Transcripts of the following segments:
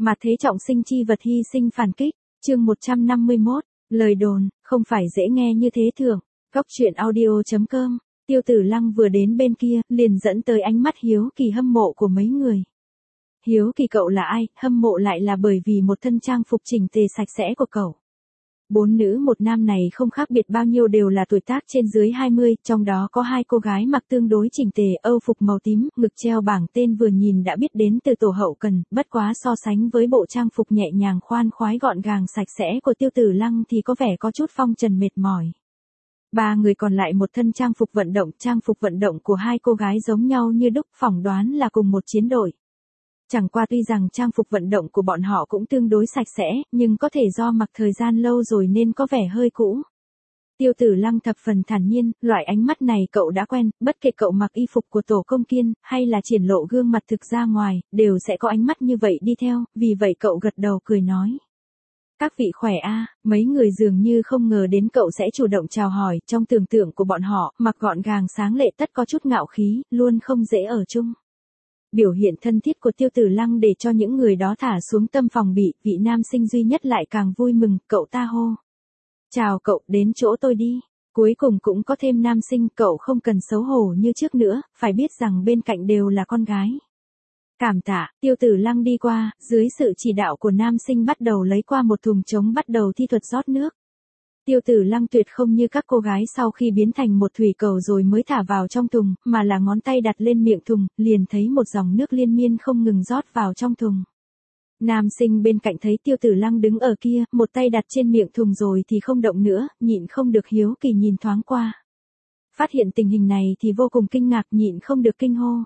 Mà thế trọng sinh chi vật hy sinh phản kích, chương 151, lời đồn, không phải dễ nghe như thế thường. Góc truyện audio.com, Tiêu Tử Lăng vừa đến bên kia, liền dẫn tới ánh mắt hiếu kỳ hâm mộ của mấy người. Hiếu kỳ cậu là ai, hâm mộ lại là bởi vì một thân trang phục chỉnh tề sạch sẽ của cậu. 4 nữ 1 nam này không khác biệt bao nhiêu, đều là tuổi tác trên dưới 20, trong đó có 2 cô gái mặc tương đối chỉnh tề, âu phục màu tím, ngực treo bảng tên vừa nhìn đã biết đến từ tổ hậu cần, bất quá so sánh với bộ trang phục nhẹ nhàng khoan khoái gọn gàng sạch sẽ của Tiêu Tử Lăng thì có vẻ có chút phong trần mệt mỏi. 3 người còn lại một thân trang phục vận động của 2 cô gái giống nhau như đúc, phỏng đoán là cùng một chiến đội. Chẳng qua tuy rằng trang phục vận động của bọn họ cũng tương đối sạch sẽ, nhưng có thể do mặc thời gian lâu rồi nên có vẻ hơi cũ. Tiêu Tử Lăng thập phần thản nhiên, loại ánh mắt này cậu đã quen, bất kể cậu mặc y phục của tổ công kiên, hay là triển lộ gương mặt thực ra ngoài, đều sẽ có ánh mắt như vậy đi theo, vì vậy cậu gật đầu cười nói. Các vị khỏe a, mấy người dường như không ngờ đến cậu sẽ chủ động chào hỏi, trong tưởng tượng của bọn họ, mặc gọn gàng sáng lệ tất có chút ngạo khí, luôn không dễ ở chung. Biểu hiện thân thiết của Tiêu Tử Lăng để cho những người đó thả xuống tâm phòng bị, vị nam sinh duy nhất lại càng vui mừng, cậu ta hô. Chào cậu, đến chỗ tôi đi. Cuối cùng cũng có thêm nam sinh, cậu không cần xấu hổ như trước nữa, phải biết rằng bên cạnh đều là con gái. Cảm tạ, Tiêu Tử Lăng đi qua, dưới sự chỉ đạo của nam sinh bắt đầu lấy qua một thùng trống bắt đầu thi thuật rót nước. Tiêu Tử Lăng tuyệt không như các cô gái sau khi biến thành một thủy cầu rồi mới thả vào trong thùng, mà là ngón tay đặt lên miệng thùng, liền thấy một dòng nước liên miên không ngừng rót vào trong thùng. Nam sinh bên cạnh thấy Tiêu Tử Lăng đứng ở kia, một tay đặt trên miệng thùng rồi thì không động nữa, nhịn không được hiếu kỳ nhìn thoáng qua. Phát hiện tình hình này thì vô cùng kinh ngạc, nhịn không được kinh hô.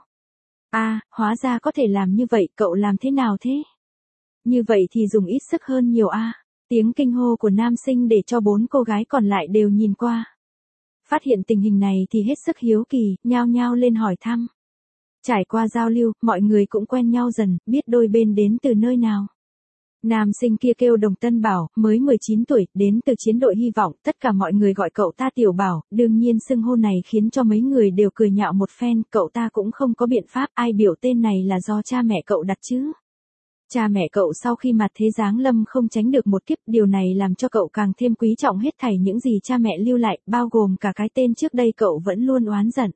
Hóa ra có thể làm như vậy, cậu làm thế nào thế? Như vậy thì dùng ít sức hơn nhiều Tiếng kinh hô của nam sinh để cho 4 cô gái còn lại đều nhìn qua. Phát hiện tình hình này thì hết sức hiếu kỳ, nhao nhao lên hỏi thăm. Trải qua giao lưu, mọi người cũng quen nhau dần, biết đôi bên đến từ nơi nào. Nam sinh kia kêu Đồng Tân Bảo, mới 19 tuổi, đến từ chiến đội Hy vọng, tất cả mọi người gọi cậu ta Tiểu Bảo, đương nhiên xưng hô này khiến cho mấy người đều cười nhạo một phen, cậu ta cũng không có biện pháp, ai biểu tên này là do cha mẹ cậu đặt chứ. Cha mẹ cậu sau khi mặt thế giáng lâm không tránh được một kiếp, điều này làm cho cậu càng thêm quý trọng hết thảy những gì cha mẹ lưu lại, bao gồm cả cái tên trước đây cậu vẫn luôn oán giận.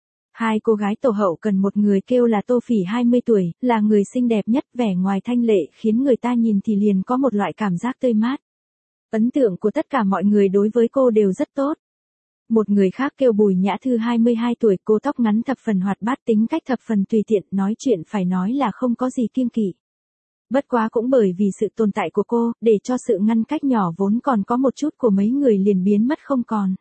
2 cô gái tổ hậu cần một người kêu là Tô Phỉ 20 tuổi, là người xinh đẹp nhất, vẻ ngoài thanh lệ khiến người ta nhìn thì liền có một loại cảm giác tươi mát. Ấn tượng của tất cả mọi người đối với cô đều rất tốt. Một người khác kêu Bùi Nhã Thư 22 tuổi, cô tóc ngắn thập phần hoạt bát, tính cách thập phần tùy tiện, nói chuyện phải nói là không có gì kiêng kỵ. Bất quá cũng bởi vì sự tồn tại của cô, để cho sự ngăn cách nhỏ vốn còn có một chút của mấy người liền biến mất không còn.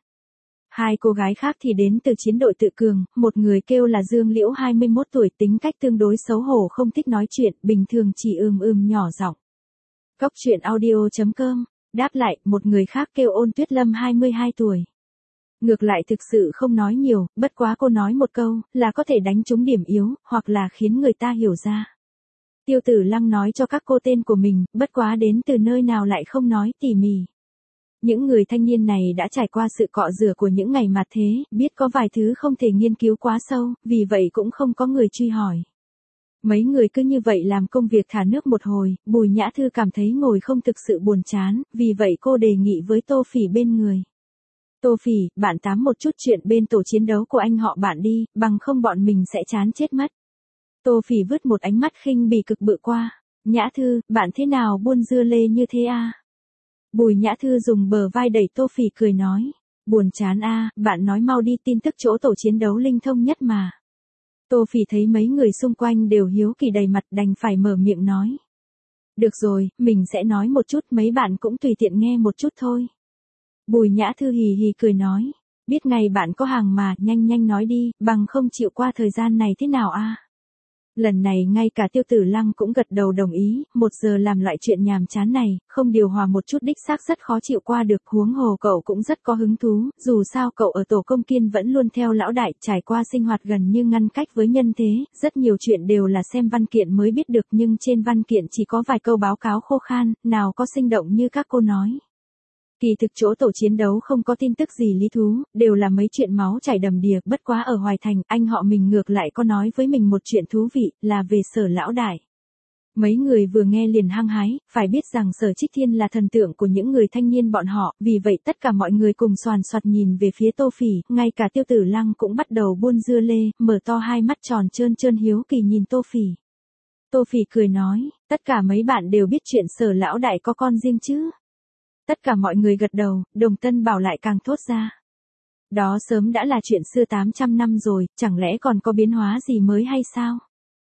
2 cô gái khác thì đến từ chiến đội Tự Cường, một người kêu là Dương Liễu 21 tuổi, tính cách tương đối xấu hổ, không thích nói chuyện, bình thường chỉ nhỏ giọng. Góc truyện audio.com, đáp lại, một người khác kêu Ôn Tuyết Lâm 22 tuổi. Ngược lại thực sự không nói nhiều, bất quá cô nói một câu, là có thể đánh trúng điểm yếu, hoặc là khiến người ta hiểu ra. Tiêu Tử Lăng nói cho các cô tên của mình, bất quá đến từ nơi nào lại không nói tỉ mỉ. Những người thanh niên này đã trải qua sự cọ rửa của những ngày mặt thế, biết có vài thứ không thể nghiên cứu quá sâu, vì vậy cũng không có người truy hỏi. Mấy người cứ như vậy làm công việc thả nước một hồi, Bùi Nhã Thư cảm thấy ngồi không thực sự buồn chán, vì vậy cô đề nghị với Tô Phỉ bên người. Tô Phỉ, bạn tám một chút chuyện bên tổ chiến đấu của anh họ bạn đi, bằng không bọn mình sẽ chán chết mất. Tô Phỉ vứt một ánh mắt khinh bỉ cực bự qua. Nhã Thư, bạn thế nào buôn dưa lê như thế Bùi Nhã Thư dùng bờ vai đẩy Tô Phỉ cười nói. Buồn chán bạn nói mau đi, tin tức chỗ tổ chiến đấu linh thông nhất mà. Tô Phỉ thấy mấy người xung quanh đều hiếu kỳ đầy mặt, đành phải mở miệng nói. Được rồi, mình sẽ nói một chút, mấy bạn cũng tùy tiện nghe một chút thôi. Bùi Nhã Thư hì hì cười nói. Biết ngày bạn có hàng mà, nhanh nói đi, bằng không chịu qua thời gian này thế nào Lần này ngay cả Tiêu Tử Lăng cũng gật đầu đồng ý, 1 giờ làm loại chuyện nhàm chán này, không điều hòa một chút đích xác rất khó chịu qua được, huống hồ cậu cũng rất có hứng thú, dù sao cậu ở tổ công kiên vẫn luôn theo lão đại, trải qua sinh hoạt gần như ngăn cách với nhân thế, rất nhiều chuyện đều là xem văn kiện mới biết được, nhưng trên văn kiện chỉ có vài câu báo cáo khô khan, nào có sinh động như các cô nói. Kỳ thực chỗ tổ chiến đấu không có tin tức gì lý thú, đều là mấy chuyện máu chảy đầm đìa, bất quá ở Hoài Thành, anh họ mình ngược lại có nói với mình một chuyện thú vị, là về Sở lão đại. Mấy người vừa nghe liền hăng hái, phải biết rằng Sở Trích Thiên là thần tượng của những người thanh niên bọn họ, vì vậy tất cả mọi người cùng xoàn xoạt nhìn về phía Tô Phỉ, ngay cả Tiêu Tử Lăng cũng bắt đầu buôn dưa lê, mở to hai mắt tròn trơn trơn hiếu kỳ nhìn Tô Phỉ. Tô Phỉ cười nói, tất cả mấy bạn đều biết chuyện Sở lão đại có con riêng chứ. Tất cả mọi người gật đầu, Đồng Tân Bảo lại càng thốt ra. Đó sớm đã là chuyện xưa 800 năm rồi, chẳng lẽ còn có biến hóa gì mới hay sao?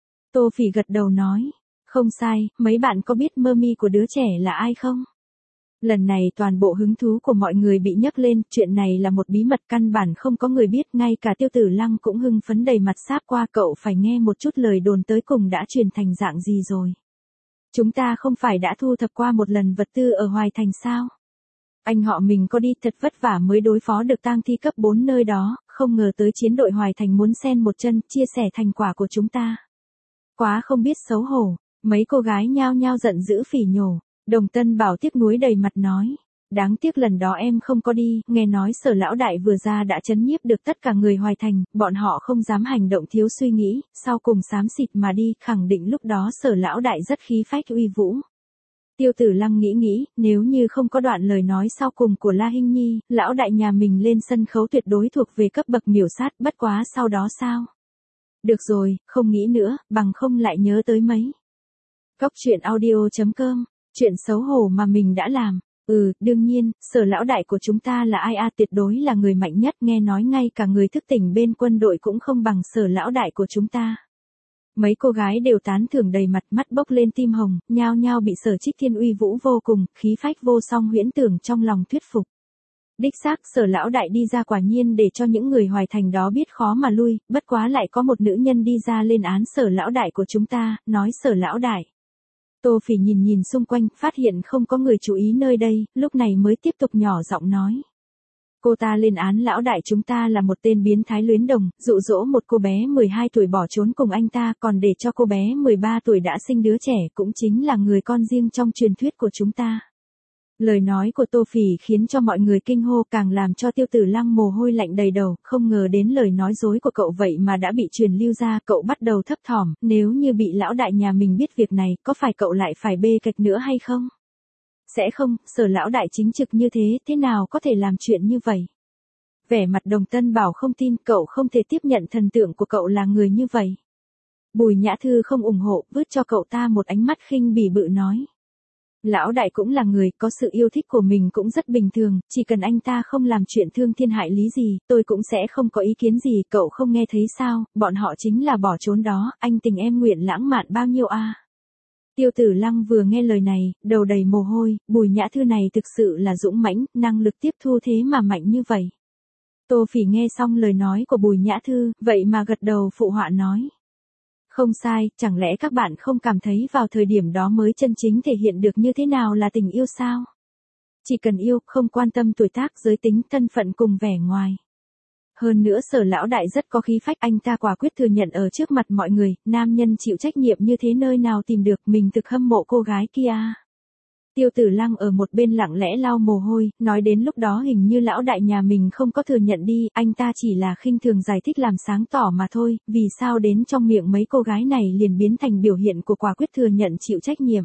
Tô Phỉ gật đầu nói, không sai, mấy bạn có biết mơ mi của đứa trẻ là ai không? Lần này toàn bộ hứng thú của mọi người bị nhấc lên, chuyện này là một bí mật căn bản không có người biết, ngay cả Tiêu Tử Lăng cũng hưng phấn đầy mặt sáp qua, cậu phải nghe một chút lời đồn tới cùng đã truyền thành dạng gì rồi. Chúng ta không phải đã thu thập qua một lần vật tư ở Hoài Thành sao? Anh họ mình có đi thật vất vả mới đối phó được tang thi cấp 4 nơi đó, không ngờ tới chiến đội Hoài Thành muốn xen một chân, chia sẻ thành quả của chúng ta. Quá không biết xấu hổ, mấy cô gái nhao nhao giận dữ phỉ nhổ. Đồng Tân Bảo tiếc nuối đầy mặt nói, đáng tiếc lần đó em không có đi, nghe nói Sở lão đại vừa ra đã trấn nhiếp được tất cả người Hoài Thành, bọn họ không dám hành động thiếu suy nghĩ, sau cùng xám xịt mà đi, khẳng định lúc đó Sở lão đại rất khí phách uy vũ. Tiêu Tử Lăng nghĩ, nếu như không có đoạn lời nói sau cùng của La Hinh Nhi, lão đại nhà mình lên sân khấu tuyệt đối thuộc về cấp bậc miểu sát, bất quá sau đó sao? Được rồi, không nghĩ nữa, bằng không lại nhớ tới mấy. Góc truyện audio.com, chuyện xấu hổ mà mình đã làm. Đương nhiên, Sở lão đại của chúng ta là ai tuyệt đối là người mạnh nhất, nghe nói ngay cả người thức tỉnh bên quân đội cũng không bằng Sở lão đại của chúng ta. Mấy cô gái đều tán thưởng đầy mặt, mắt bốc lên tim hồng, nhao nhao bị Sở Trích Thiên uy vũ vô cùng, khí phách vô song huyễn tưởng trong lòng thuyết phục. Đích xác Sở lão đại đi ra quả nhiên để cho những người Hoài Thành đó biết khó mà lui, bất quá lại có một nữ nhân đi ra lên án Sở lão đại của chúng ta, nói Sở lão đại. Tô Phỉ nhìn xung quanh, phát hiện không có người chú ý nơi đây, lúc này mới tiếp tục nhỏ giọng nói. Cô ta lên án lão đại chúng ta là một tên biến thái luyến đồng, dụ dỗ một cô bé 12 tuổi bỏ trốn cùng anh ta, còn để cho cô bé 13 tuổi đã sinh đứa trẻ, cũng chính là người con riêng trong truyền thuyết của chúng ta. Lời nói của Tô Phỉ khiến cho mọi người kinh hô, càng làm cho Tiêu Tử Lăng mồ hôi lạnh đầy đầu, không ngờ đến lời nói dối của cậu vậy mà đã bị truyền lưu ra, cậu bắt đầu thấp thỏm, nếu như bị lão đại nhà mình biết việc này, có phải cậu lại phải bê kịch nữa hay không? Sẽ không, Sở lão đại chính trực như thế, thế nào có thể làm chuyện như vậy? Vẻ mặt Đồng Tân Bảo không tin, cậu không thể tiếp nhận thần tượng của cậu là người như vậy. Bùi Nhã Thư không ủng hộ, vứt cho cậu ta một ánh mắt khinh bỉ bự nói. Lão đại cũng là người, có sự yêu thích của mình cũng rất bình thường, chỉ cần anh ta không làm chuyện thương thiên hại lý gì, tôi cũng sẽ không có ý kiến gì, cậu không nghe thấy sao, bọn họ chính là bỏ trốn đó, anh tình em nguyện lãng mạn bao nhiêu a. Tiêu Tử Lăng vừa nghe lời này, đầu đầy mồ hôi, Bùi Nhã Thư này thực sự là dũng mãnh, năng lực tiếp thu thế mà mạnh như vậy. Tô Phỉ nghe xong lời nói của Bùi Nhã Thư, vậy mà gật đầu phụ họa nói. Không sai, chẳng lẽ các bạn không cảm thấy vào thời điểm đó mới chân chính thể hiện được như thế nào là tình yêu sao? Chỉ cần yêu, không quan tâm tuổi tác, giới tính, thân phận cùng vẻ ngoài. Hơn nữa Sở lão đại rất có khí phách, anh ta quả quyết thừa nhận ở trước mặt mọi người, nam nhân chịu trách nhiệm như thế nơi nào tìm được, mình thực hâm mộ cô gái kia. Tiêu Tử Lăng ở một bên lặng lẽ lau mồ hôi, nói đến lúc đó hình như lão đại nhà mình không có thừa nhận đi, anh ta chỉ là khinh thường giải thích làm sáng tỏ mà thôi, vì sao đến trong miệng mấy cô gái này liền biến thành biểu hiện của quả quyết thừa nhận chịu trách nhiệm.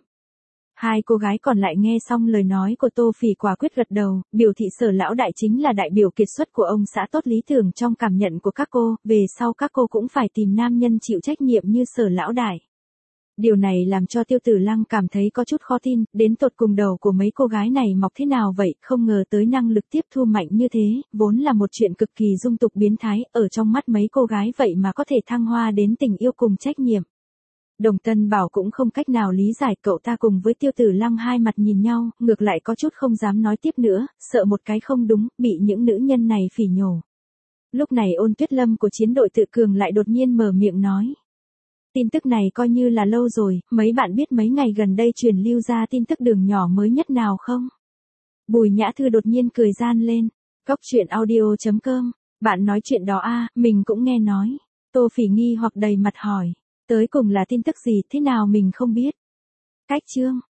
Hai cô gái còn lại nghe xong lời nói của Tô Phỉ quả quyết gật đầu, biểu thị Sở lão đại chính là đại biểu kiệt xuất của ông xã tốt lý tưởng trong cảm nhận của các cô, về sau các cô cũng phải tìm nam nhân chịu trách nhiệm như Sở lão đại. Điều này làm cho Tiêu Tử Lăng cảm thấy có chút khó tin, đến tột cùng đầu của mấy cô gái này mọc thế nào vậy, không ngờ tới năng lực tiếp thu mạnh như thế, vốn là một chuyện cực kỳ dung tục biến thái, ở trong mắt mấy cô gái vậy mà có thể thăng hoa đến tình yêu cùng trách nhiệm. Đồng Tân Bảo cũng không cách nào lý giải, cậu ta cùng với Tiêu Tử Lăng hai mặt nhìn nhau, ngược lại có chút không dám nói tiếp nữa, sợ một cái không đúng, bị những nữ nhân này phỉ nhổ. Lúc này Ôn Tuyết Lâm của chiến đội tự cường lại đột nhiên mở miệng nói. Tin tức này coi như là lâu rồi, mấy bạn biết mấy ngày gần đây truyền lưu ra tin tức đường nhỏ mới nhất nào không? Bùi Nhã Thư đột nhiên cười gian lên. Góc truyện audio.com, bạn nói chuyện đó mình cũng nghe nói. Tô Phỉ nghi hoặc đầy mặt hỏi. Tới cùng là tin tức gì, thế nào mình không biết? Cách chương.